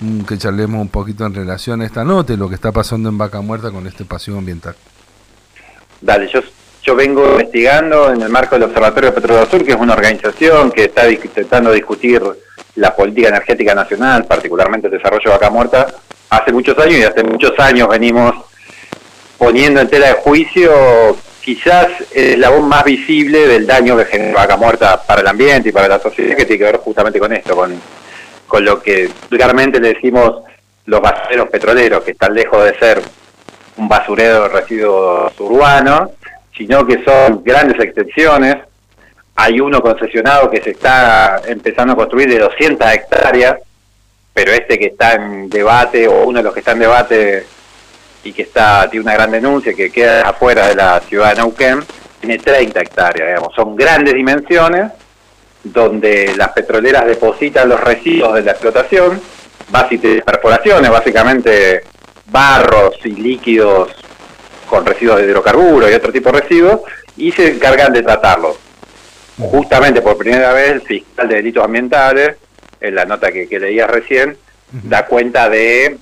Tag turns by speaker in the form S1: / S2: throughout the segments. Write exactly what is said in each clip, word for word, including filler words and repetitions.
S1: mm, que charlemos un poquito en relación a esta nota y lo que está pasando en Vaca Muerta con este pasivo ambiental.
S2: Dale, yo, yo vengo investigando en el marco del Observatorio de Petróleo Sur, que es una organización que está intentando discutir la política energética nacional, particularmente el desarrollo de Vaca Muerta, hace muchos años, y hace muchos años venimos poniendo en tela de juicio quizás el eslabón más visible del daño que genera Vaca Muerta para el ambiente y para la sociedad, que tiene que ver justamente con esto, con, con lo que vulgarmente le decimos los basureros petroleros, que están lejos de ser un basurero de residuos urbanos, sino que son grandes extensiones. Hay uno concesionado que se está empezando a construir de doscientas hectáreas, pero este que está en debate, o uno de los que está en debate y que está tiene una gran denuncia, que queda afuera de la ciudad de Neuquén, tiene treinta hectáreas, digamos. Son grandes dimensiones, donde las petroleras depositan los residuos de la explotación, básicamente perforaciones, básicamente barros y líquidos con residuos de hidrocarburos y otro tipo de residuos, y se encargan de tratarlos. Justamente por primera vez el fiscal de delitos ambientales, en la nota que, que leías recién, uh-huh. da cuenta de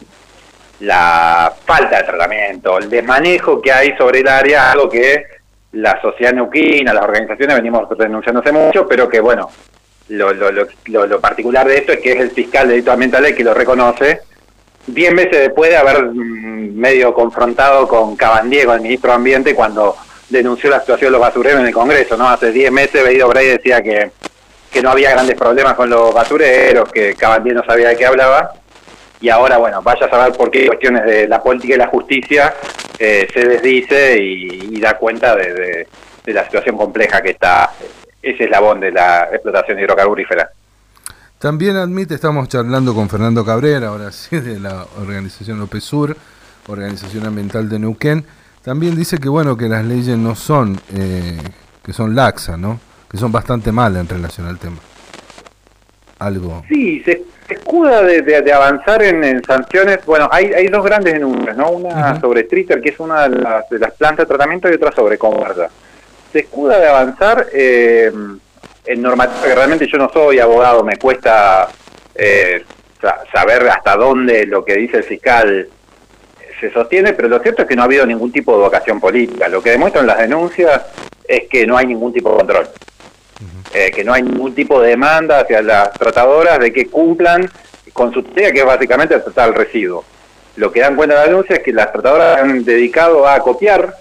S2: la falta de tratamiento, el desmanejo que hay sobre el área, algo que la sociedad neuquina, las organizaciones venimos denunciando hace mucho, pero que bueno, lo, lo, lo, lo particular de esto es que es el fiscal de delitos ambientales que lo reconoce, diez meses después de haber mm, medio confrontado con Cabandier, con el ministro de Ambiente, cuando denunció la situación de los basureros en el Congreso, ¿no? Hace diez meses Bellido Bray decía que, que no había grandes problemas con los basureros, que Cabandier no sabía de qué hablaba, y ahora, bueno, vaya a saber por qué cuestiones de la política y la justicia eh, se desdice y, y da cuenta de, de, de la situación compleja que está ese eslabón de la explotación hidrocarburífera.
S1: También admite, estamos charlando con Fernando Cabrera, ahora sí, de la organización OPESUR, Organización Ambiental de Neuquén. También dice que bueno, que las leyes no son, eh, que son laxas, ¿no? Que son bastante malas en relación al tema. Algo.
S2: Sí, se, se escuda de, de, de avanzar en, en sanciones. Bueno, hay, hay dos grandes denuncias, ¿no? Una uh-huh. sobre Twitter, que es una de las, de las plantas de tratamiento, y otra sobre Comarca. Se escuda de avanzar eh, en normativa, que realmente yo no soy abogado, me cuesta eh, saber hasta dónde lo que dice el fiscal se sostiene, pero lo cierto es que no ha habido ningún tipo de vocación política. Lo que demuestran las denuncias es que no hay ningún tipo de control, uh-huh. eh, que no hay ningún tipo de demanda hacia las tratadoras de que cumplan con su tarea, que es básicamente tratar el residuo. Lo que dan cuenta de la denuncia es que las tratadoras han dedicado a copiar,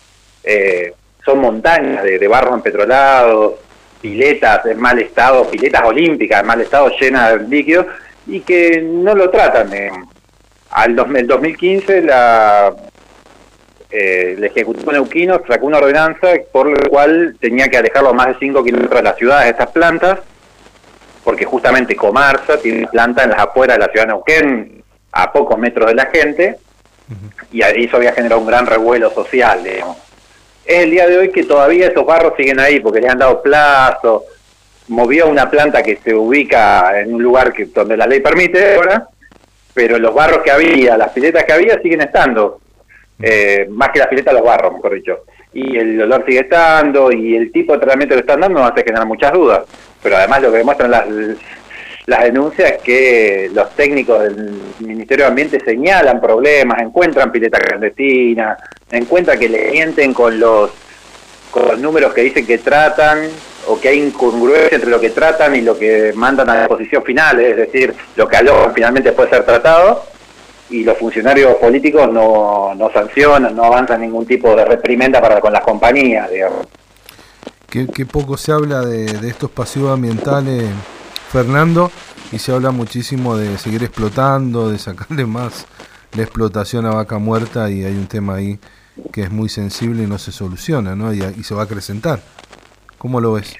S2: eh, son montañas de, de barro empetrolado, piletas en mal estado, piletas olímpicas en mal estado llenas de líquidos, y que no lo tratan. Eh. Al dos mil quince la, eh, el Ejecutivo Neuquino sacó una ordenanza por la cual tenía que alejarlo a más de cinco kilómetros de las ciudades de estas plantas, porque justamente Comarsa tiene una planta en las afueras de la ciudad de Neuquén, a pocos metros de la gente, uh-huh. y eso había generado un gran revuelo social, digamos. Es el día de hoy que todavía esos barros siguen ahí, porque les han dado plazo, movió una planta que se ubica en un lugar que donde la ley permite ahora, pero los barros que había, las piletas que había siguen estando, eh, más que las piletas, los barros, mejor dicho. Y el olor sigue estando, y el tipo de tratamiento que están dando nos hace generar muchas dudas. Pero además lo que demuestran las, las denuncias es que los técnicos del Ministerio de Ambiente señalan problemas, encuentran piletas clandestinas, encuentran que le mienten con los, con los números que dicen que tratan, o que hay incongruencia entre lo que tratan y lo que mandan a la disposición final, es decir, lo que alojan finalmente puede ser tratado, y los funcionarios políticos no, no sancionan, no avanzan ningún tipo de reprimenda para con las compañías, digamos.
S1: Qué, qué poco se habla de, de estos pasivos ambientales, Fernando, y se habla muchísimo de seguir explotando, de sacarle más la explotación a Vaca Muerta, y hay un tema ahí que es muy sensible y no se soluciona, ¿no? Y, y se va a acrecentar. ¿Cómo lo ves?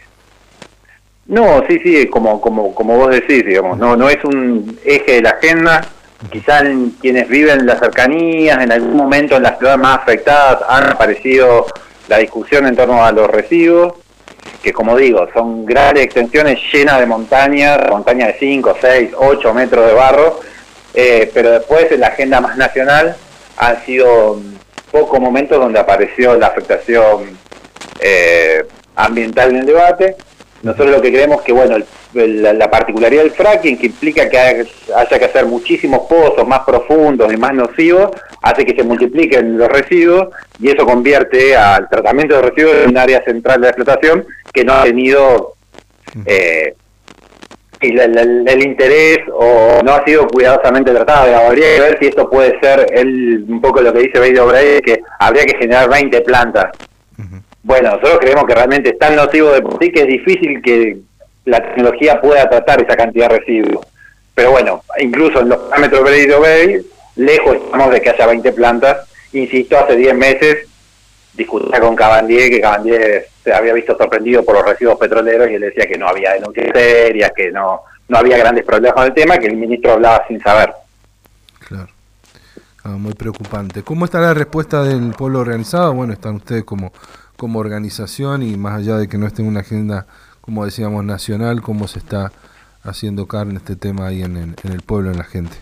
S2: No, sí, sí, como como como vos decís, digamos, no no es un eje de la agenda. Quizás quienes viven en las cercanías, en algún momento en las ciudades más afectadas, han aparecido la discusión en torno a los residuos, que como digo, son grandes extensiones llenas de montañas, montañas de cinco, seis, ocho metros de barro, eh, pero después en la agenda más nacional han sido pocos momentos donde apareció la afectación eh, ambiental en el debate. Nosotros lo que creemos que, bueno, la, la particularidad del fracking, que implica que haya que hacer muchísimos pozos más profundos y más nocivos, hace que se multipliquen los residuos, y eso convierte al tratamiento de residuos en un área central de la explotación que no ha tenido eh, el, el, el interés, o no ha sido cuidadosamente tratado. Habría que ver si esto puede ser el, un poco lo que dice Beito Bray, que habría que generar veinte plantas. Uh-huh. Bueno, nosotros creemos que realmente es tan nocivo de por sí que es difícil que la tecnología pueda tratar esa cantidad de residuos. Pero bueno, incluso en los parámetros Beito Bray, lejos estamos de que haya veinte plantas. Insisto, hace diez meses discutía con Cabandier, que Cabandier se había visto sorprendido por los residuos petroleros, y él decía que no había denuncias serias, que no, no había grandes problemas con el tema, que el ministro hablaba sin saber.
S1: Claro. Ah, muy preocupante. ¿Cómo está la respuesta del pueblo organizado? Bueno, están ustedes como, como organización, y más allá de que no esté en una agenda, como decíamos, nacional, ¿cómo se está haciendo carne este tema ahí en el, en el pueblo, en la gente?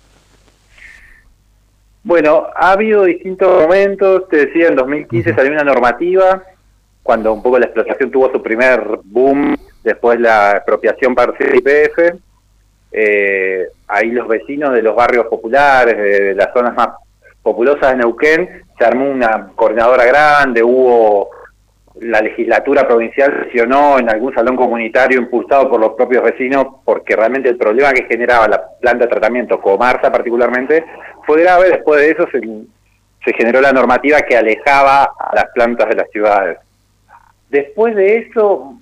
S2: Bueno, ha habido distintos momentos. Te decía, en dos mil quince uh-huh. salió una normativa, cuando un poco la explotación tuvo su primer boom, después la expropiación parcial de Y P F. Eh, ahí los vecinos de los barrios populares, de, de las zonas más populosas de Neuquén, se armó una coordinadora grande, hubo la legislatura provincial sesionó en algún salón comunitario impulsado por los propios vecinos, porque realmente el problema que generaba la planta de tratamiento, Comarsa particularmente, fue grave. Después de eso se, se generó la normativa que alejaba a las plantas de las ciudades. Después de eso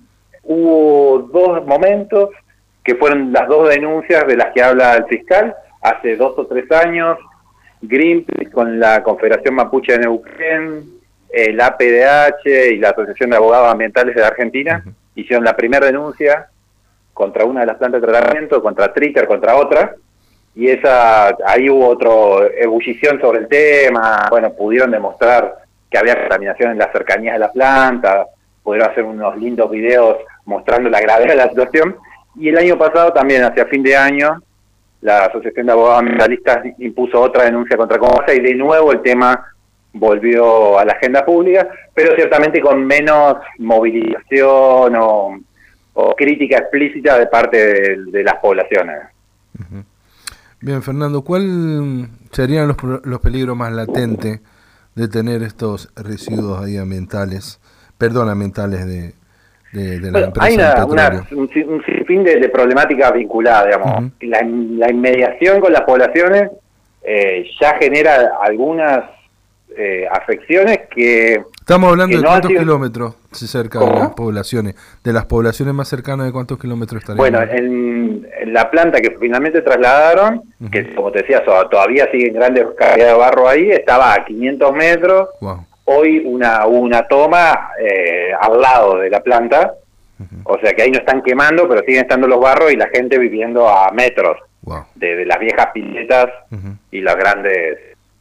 S2: hubo dos momentos que fueron las dos denuncias de las que habla el fiscal. Hace dos o tres años, Greenpeace con la Confederación Mapuche de Neuquén, el A P D H y la Asociación de Abogados Ambientales de la Argentina uh-huh. hicieron la primera denuncia contra una de las plantas de tratamiento, contra Tritter, contra otra, y esa ahí hubo otra ebullición sobre el tema. Bueno, pudieron demostrar que había contaminación en las cercanías de la planta, pudieron hacer unos lindos videos mostrando la gravedad de la situación, y el año pasado también, hacia fin de año, la Asociación de Abogados Ambientalistas impuso otra denuncia contra Comarsa, y de nuevo el tema volvió a la agenda pública, pero ciertamente con menos movilización o, o crítica explícita de parte de, de las poblaciones.
S1: Uh-huh. Bien, Fernando, ¿cuál serían los, los peligros más latentes de tener estos residuos ahí ambientales, perdón, ambientales de, de, de la
S2: bueno,
S1: empresa
S2: hay
S1: del
S2: una,
S1: petróleo?
S2: una, un, un sinfín de, de problemáticas vinculadas, digamos. Uh-huh. La, la inmediación con las poblaciones eh, ya genera algunas Eh, afecciones que...
S1: Estamos hablando
S2: que
S1: de
S2: no
S1: cuántos
S2: sido...
S1: kilómetros cerca ¿Cómo? de las poblaciones, de las poblaciones más cercanas, de cuántos kilómetros estarían.
S2: Bueno, en, en la planta que finalmente trasladaron, uh-huh. que como te decía, todavía siguen grandes cantidades de barro ahí, estaba a quinientos metros, wow. Hoy una una toma eh, al lado de la planta, uh-huh. O sea que ahí no están quemando, pero siguen estando los barros y la gente viviendo a metros wow. de, de las viejas piletas uh-huh. y las grandes...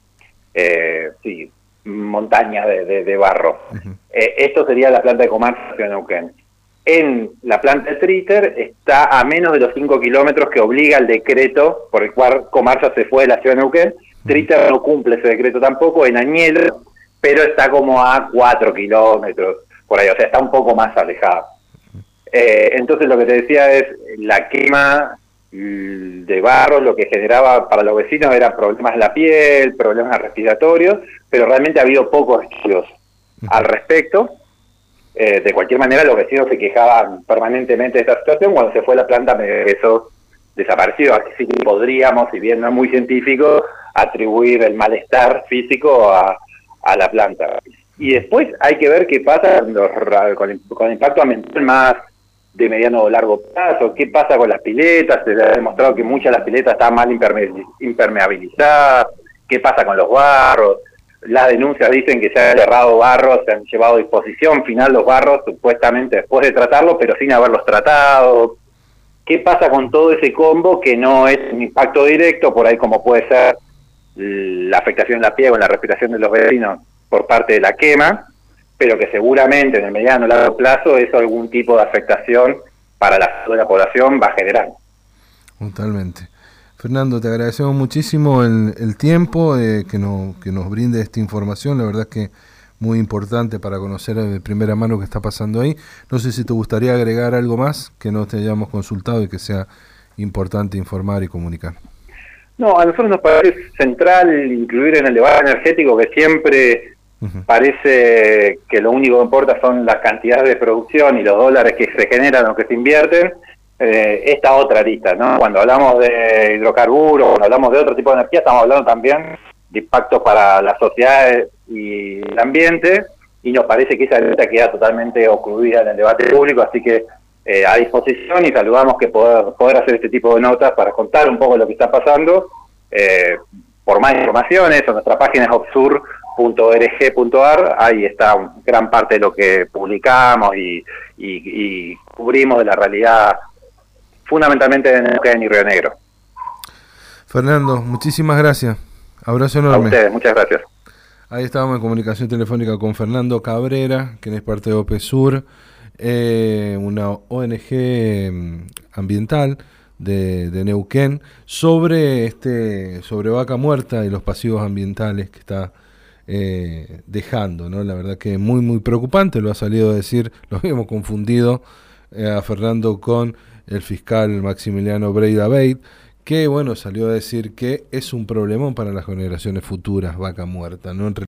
S2: Eh, sí, montañas de, de, de barro. Uh-huh. Eh, esto sería la planta de Comarsa de Neuquén. En la planta de Tritter está a menos de los cinco kilómetros que obliga el decreto por el cual Comarsa se fue de la ciudad de Neuquén. Uh-huh. Tritter no cumple ese decreto tampoco, en Añelo, pero está como a cuatro kilómetros, por ahí, o sea, está un poco más alejado. Uh-huh. Eh, entonces lo que te decía es, la quema de barro lo que generaba para los vecinos era problemas de la piel, problemas respiratorios, pero realmente ha habido pocos estudios al respecto. Eh, de cualquier manera, los vecinos se quejaban permanentemente de esta situación. Cuando se fue la planta, eso desapareció. Así que podríamos, si bien no es muy científico, atribuir el malestar físico a, a la planta. Y después hay que ver qué pasa con, los, con, el, con el impacto ambiental más de mediano o largo plazo, qué pasa con las piletas. Se ha demostrado que muchas de las piletas están mal imperme- impermeabilizadas, qué pasa con los barros. Las denuncias dicen que se han cerrado barros, se han llevado a disposición final los barros, supuestamente después de tratarlos, pero sin haberlos tratado. ¿Qué pasa con todo ese combo que no es un impacto directo, por ahí como puede ser la afectación en la piel o en la respiración de los vecinos por parte de la quema, pero que seguramente en el mediano o largo plazo eso algún tipo de afectación para la salud de la población va a generar?
S1: Totalmente. Fernando, te agradecemos muchísimo el, el tiempo eh, que, no, que nos brinde esta información. La verdad es que muy importante para conocer de primera mano qué está pasando ahí. No sé si te gustaría agregar algo más que no te hayamos consultado y que sea importante informar y comunicar.
S2: No, a nosotros nos parece central incluir en el debate energético, que siempre uh-huh. parece que lo único que importa son las cantidades de producción y los dólares que se generan o que se invierten, eh, esta otra lista, ¿no? Cuando hablamos de hidrocarburos, cuando hablamos de otro tipo de energía, estamos hablando también de impactos para las sociedades y el ambiente, y nos parece que esa lista queda totalmente ocurrida en el debate público, así que Eh, a disposición, y saludamos que poder, poder hacer este tipo de notas para contar un poco lo que está pasando. Eh, por más informaciones, en nuestra página es obsur punto org punto ar, ahí está gran parte de lo que publicamos y, y, y cubrimos de la realidad, fundamentalmente de Neuquén y Río Negro.
S1: Fernando, muchísimas gracias. Abrazo enorme.
S2: A ustedes, muchas gracias.
S1: Ahí estábamos en comunicación telefónica con Fernando Cabrera, quien es parte de OPESUR, Eh, una O N G ambiental de, de Neuquén, sobre este sobre Vaca Muerta y los pasivos ambientales que está eh, dejando, ¿no? La verdad que es muy muy preocupante, lo ha salido a decir, lo habíamos confundido eh, a Fernando con el fiscal Maximiliano Breida Beit, que bueno, salió a decir que es un problemón para las generaciones futuras Vaca Muerta, ¿no?